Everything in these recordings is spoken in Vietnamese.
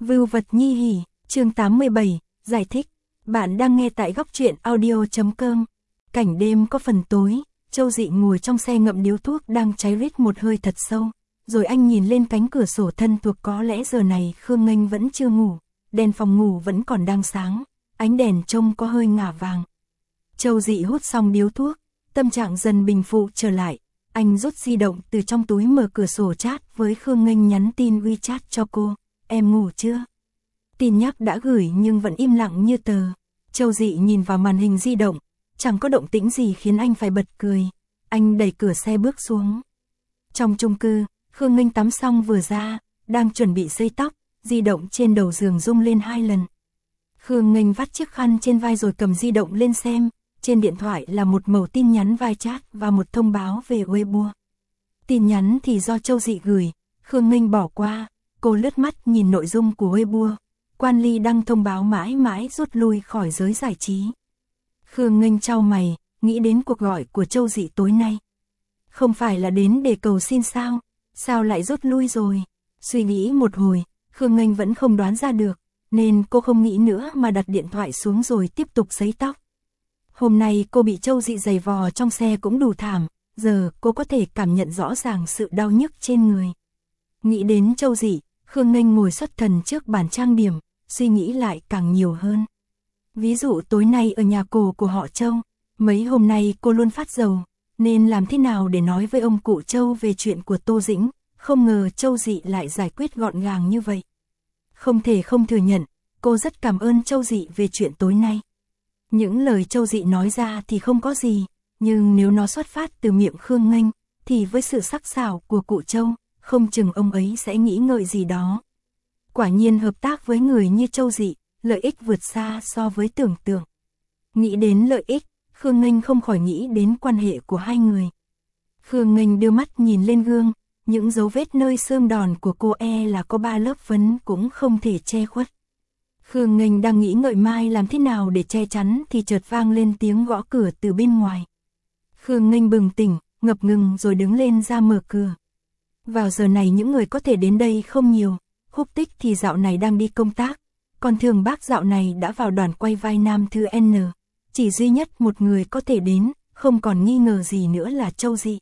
Vưu vật nhi hỉ, chương 87, giải thích. Bạn đang nghe tại góc truyện audio.com. Cảnh đêm có phần tối, Châu Dị ngồi trong xe ngậm điếu thuốc đang cháy rít một hơi thật sâu. Rồi anh nhìn lên cánh cửa sổ thân thuộc, có lẽ giờ này Khương Nghênh vẫn chưa ngủ, đèn phòng ngủ vẫn còn đang sáng, ánh đèn trông có hơi ngả vàng. Châu Dị hút xong điếu thuốc, tâm trạng dần bình phục trở lại. Anh rút di động từ trong túi, mở cửa sổ chat với Khương Nghênh, nhắn tin WeChat cho cô. Em ngủ chưa? Tin nhắc đã gửi nhưng vẫn im lặng như tờ. Châu Dị nhìn vào màn hình di động, chẳng có động tĩnh gì khiến anh phải bật cười. Anh đẩy cửa xe bước xuống. Trong chung cư, Khương Nghênh tắm xong vừa ra, đang chuẩn bị sấy tóc, di động trên đầu giường rung lên 2 lần. Khương Nghênh vắt chiếc khăn trên vai rồi cầm di động lên xem. Trên điện thoại là một mẩu tin nhắn WeChat và một thông báo về Weibo. Tin nhắn thì do Châu Dị gửi, Khương Nghênh bỏ qua. Cô lướt mắt nhìn nội dung của Weibo. Quan Ly đăng thông báo mãi mãi rút lui khỏi giới giải trí. Khương Nghênh chau mày, nghĩ đến cuộc gọi của Châu Dị tối nay. Không phải là đến để cầu xin sao? Sao lại rút lui rồi? Suy nghĩ một hồi, Khương Nghênh vẫn không đoán ra được, nên cô không nghĩ nữa mà đặt điện thoại xuống rồi tiếp tục sấy tóc. Hôm nay cô bị Châu Dị giày vò trong xe cũng đủ thảm, giờ cô có thể cảm nhận rõ ràng sự đau nhức trên người. Nghĩ đến Châu Dị, Khương Nghênh ngồi xuất thần trước bàn trang điểm, suy nghĩ lại càng nhiều hơn. Ví dụ tối nay ở nhà cổ của họ Châu, mấy hôm nay cô luôn phát rầu, nên làm thế nào để nói với ông cụ Châu về chuyện của Tô Dĩnh, không ngờ Châu Dị lại giải quyết gọn gàng như vậy. Không thể không thừa nhận, cô rất cảm ơn Châu Dị về chuyện tối nay. Những lời Châu Dị nói ra thì không có gì, nhưng nếu nó xuất phát từ miệng Khương Nghênh, thì với sự sắc sảo của cụ Châu, không chừng ông ấy sẽ nghĩ ngợi gì đó. Quả nhiên hợp tác với người như Châu Dị, lợi ích vượt xa so với tưởng tượng. Nghĩ đến lợi ích, Khương Nghênh không khỏi nghĩ đến quan hệ của hai người. Khương Nghênh đưa mắt nhìn lên gương, những dấu vết nơi xương đòn của cô là có 3 lớp phấn cũng không thể che khuất. Khương Nghênh đang nghĩ ngợi mai làm thế nào để che chắn thì chợt vang lên tiếng gõ cửa từ bên ngoài. Khương Nghênh bừng tỉnh, ngập ngừng rồi đứng lên ra mở cửa. Vào giờ này những người có thể đến đây không nhiều, Khúc Tích thì dạo này đang đi công tác, còn Thường Bác dạo này đã vào đoàn quay vai nam thư N. Chỉ duy nhất một người có thể đến, không còn nghi ngờ gì nữa là Châu Dị.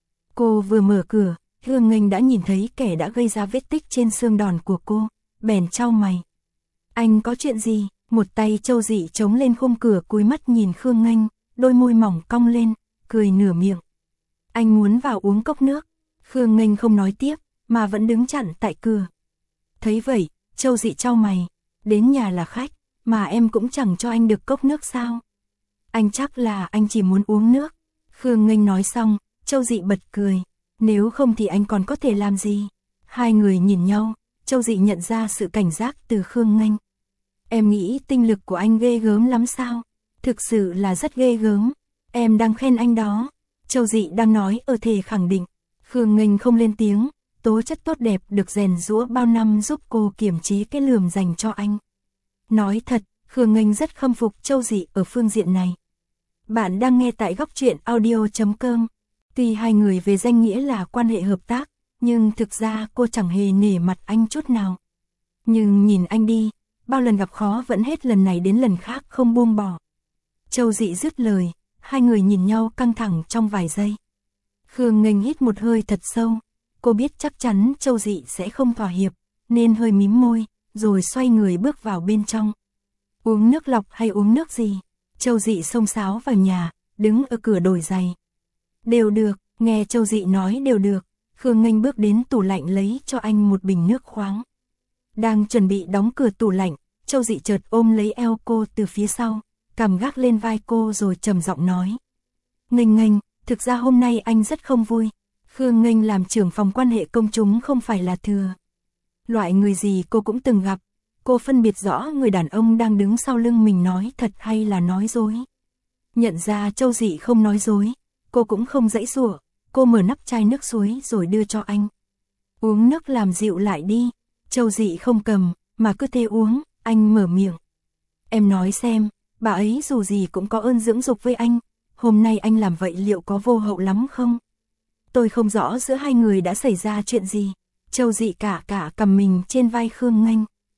Cô vừa mở cửa, Khương Nghênh đã nhìn thấy kẻ đã gây ra vết tích trên xương đòn của cô, bèn chau mày. Anh có chuyện gì? Một tay Châu Dị chống lên khung cửa, cúi mắt nhìn Khương Nghênh, đôi môi mỏng cong lên, cười nửa miệng. Anh muốn vào uống cốc nước. Khương Nghênh không nói tiếp, mà vẫn đứng chặn tại cửa. Thấy vậy, Châu Dị chau mày. Đến nhà là khách, mà em cũng chẳng cho anh được cốc nước sao? Anh chắc là anh chỉ muốn uống nước. Khương Nghênh nói xong, Châu Dị bật cười. Nếu không thì anh còn có thể làm gì? Hai người nhìn nhau, Châu Dị nhận ra sự cảnh giác từ Khương Nghênh. Em nghĩ tinh lực của anh ghê gớm lắm sao? Thực sự là rất ghê gớm. Em đang khen anh đó. Châu Dị đang nói ở thể khẳng định. Khương Nghênh không lên tiếng. Tố chất tốt đẹp được rèn giũa bao năm giúp cô kiềm chế cái lườm dành cho anh. Nói thật, Khương Nghênh rất khâm phục Châu Dị ở phương diện này. Bạn đang nghe tại góc truyện audio.com. Tuy hai người về danh nghĩa là quan hệ hợp tác, nhưng thực ra cô chẳng hề nể mặt anh chút nào. Nhưng nhìn anh đi, bao lần gặp khó vẫn hết lần này đến lần khác không buông bỏ. Châu Dị dứt lời, hai người nhìn nhau căng thẳng trong vài giây. Khương Nghênh hít một hơi thật sâu, cô biết chắc chắn Châu Dị sẽ không thỏa hiệp, nên hơi mím môi, rồi xoay người bước vào bên trong. Uống nước lọc hay uống nước gì? Châu Dị xông xáo vào nhà, đứng ở cửa đổi giày. Đều được, nghe Châu Dị nói đều được, Khương Nghênh bước đến tủ lạnh lấy cho anh một bình nước khoáng. Đang chuẩn bị đóng cửa tủ lạnh, Châu Dị chợt ôm lấy eo cô từ phía sau, cằm gác lên vai cô rồi trầm giọng nói. Nghênh Nghênh, thực ra hôm nay anh rất không vui. Khương Nghênh làm trưởng phòng quan hệ công chúng không phải là thừa. Loại người gì cô cũng từng gặp, cô phân biệt rõ người đàn ông đang đứng sau lưng mình nói thật hay là nói dối. Nhận ra Châu Dị không nói dối, cô cũng không giãy giụa, cô mở nắp chai nước suối rồi đưa cho anh. Uống nước làm dịu lại đi. Châu Dị không cầm, mà cứ thế uống, anh mở miệng. Em nói xem, bà ấy dù gì cũng có ơn dưỡng dục với anh, hôm nay anh làm vậy liệu có vô hậu lắm không? Tôi không rõ giữa hai người đã xảy ra chuyện gì. Châu Dị cả cầm mình trên vai Khương Nghênh,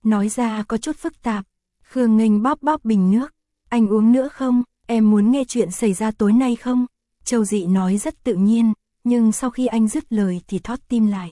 nói ra có chút phức tạp. Khương Nghênh bóp bóp bình nước. Anh uống nữa không? Em muốn nghe chuyện xảy ra tối nay không? Châu Dị nói rất tự nhiên, nhưng sau khi anh dứt lời thì thót tim lại.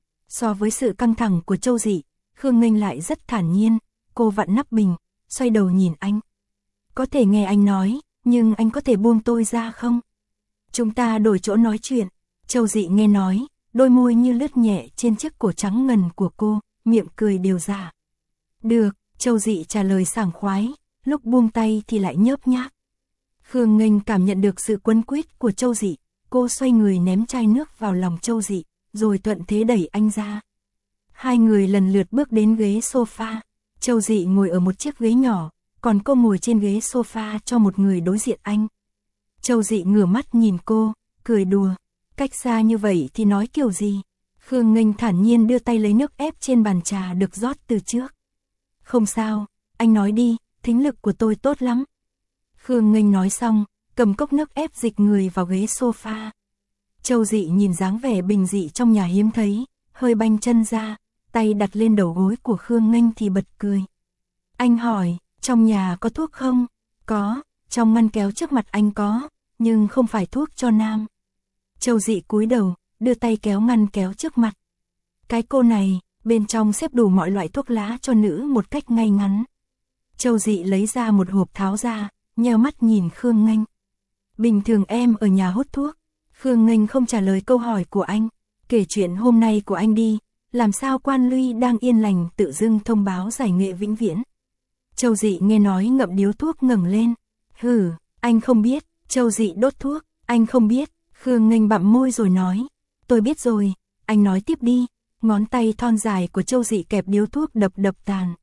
So với sự căng thẳng của Châu Dị, Khương Nghênh lại rất thản nhiên, cô vặn nắp bình, xoay đầu nhìn anh. Có thể nghe anh nói, nhưng anh có thể buông tôi ra không? Chúng ta đổi chỗ nói chuyện. Châu Dị nghe nói, đôi môi như lướt nhẹ trên chiếc cổ trắng ngần của cô, miệng cười đều ra. Được, Châu Dị trả lời sảng khoái, lúc buông tay thì lại nhớp nhác. Khương Nghênh cảm nhận được sự quấn quýt của Châu Dị, cô xoay người ném chai nước vào lòng Châu Dị, rồi thuận thế đẩy anh ra. Hai người lần lượt bước đến ghế sofa, Châu Dị ngồi ở một chiếc ghế nhỏ, còn cô ngồi trên ghế sofa cho một người đối diện anh. Châu Dị ngửa mắt nhìn cô, cười đùa, cách xa như vậy thì nói kiểu gì? Khương Nghênh thản nhiên đưa tay lấy nước ép trên bàn trà được rót từ trước. Không sao, anh nói đi, thính lực của tôi tốt lắm. Khương Nghênh nói xong, cầm cốc nước ép dịch người vào ghế sofa. Châu Dị nhìn dáng vẻ bình dị trong nhà hiếm thấy, hơi banh chân ra, tay đặt lên đầu gối của Khương Nghênh thì bật cười. Anh hỏi, trong nhà có thuốc không? Có, trong ngăn kéo trước mặt anh có, nhưng không phải thuốc cho nam. Châu Dị cúi đầu, đưa tay kéo ngăn kéo trước mặt. Cái cô này, bên trong xếp đủ mọi loại thuốc lá cho nữ một cách ngay ngắn. Châu Dị lấy ra một hộp tháo ra, nheo mắt nhìn Khương Nghênh. Bình thường em ở nhà hút thuốc. Khương Nghênh không trả lời câu hỏi của anh, kể chuyện hôm nay của anh đi, làm sao Quan Luy đang yên lành tự dưng thông báo giải nghệ vĩnh viễn. Châu Dị nghe nói ngậm điếu thuốc ngẩng lên. Hừ, anh không biết. Châu Dị đốt thuốc, anh không biết. Khương Nghênh bặm môi rồi nói, tôi biết rồi, anh nói tiếp đi. Ngón tay thon dài của Châu Dị kẹp điếu thuốc đập đập tàn.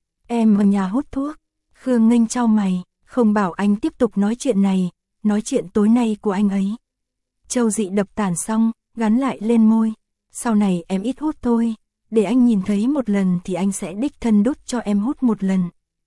Em ở nhà hút thuốc. Khương Nghênh chau mày, không bảo anh tiếp tục nói chuyện này, nói chuyện tối nay của anh ấy. Châu Dị đập tàn xong, gắn lại lên môi. Sau này em ít hút thôi, để anh nhìn thấy một lần thì anh sẽ đích thân đút cho em hút một lần.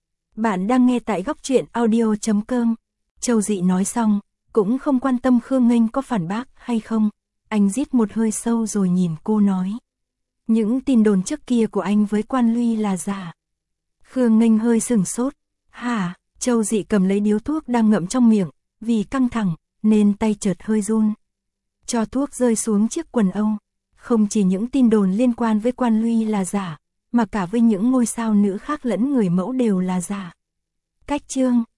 Bạn đang nghe tại góc truyện audio.com. Châu Dị nói xong, cũng không quan tâm Khương Nghênh có phản bác hay không. Anh rít một hơi sâu rồi nhìn cô nói. Những tin đồn trước kia của anh với Quan Luy là giả. Khương Nghênh hơi sửng sốt. Hả? Châu Dị cầm lấy điếu thuốc đang ngậm trong miệng, vì căng thẳng, nên tay chợt hơi run. Cho thuốc rơi xuống chiếc quần âu. Không chỉ những tin đồn liên quan với Quan Luy là giả, mà cả với những ngôi sao nữ khác lẫn người mẫu đều là giả. Cách chương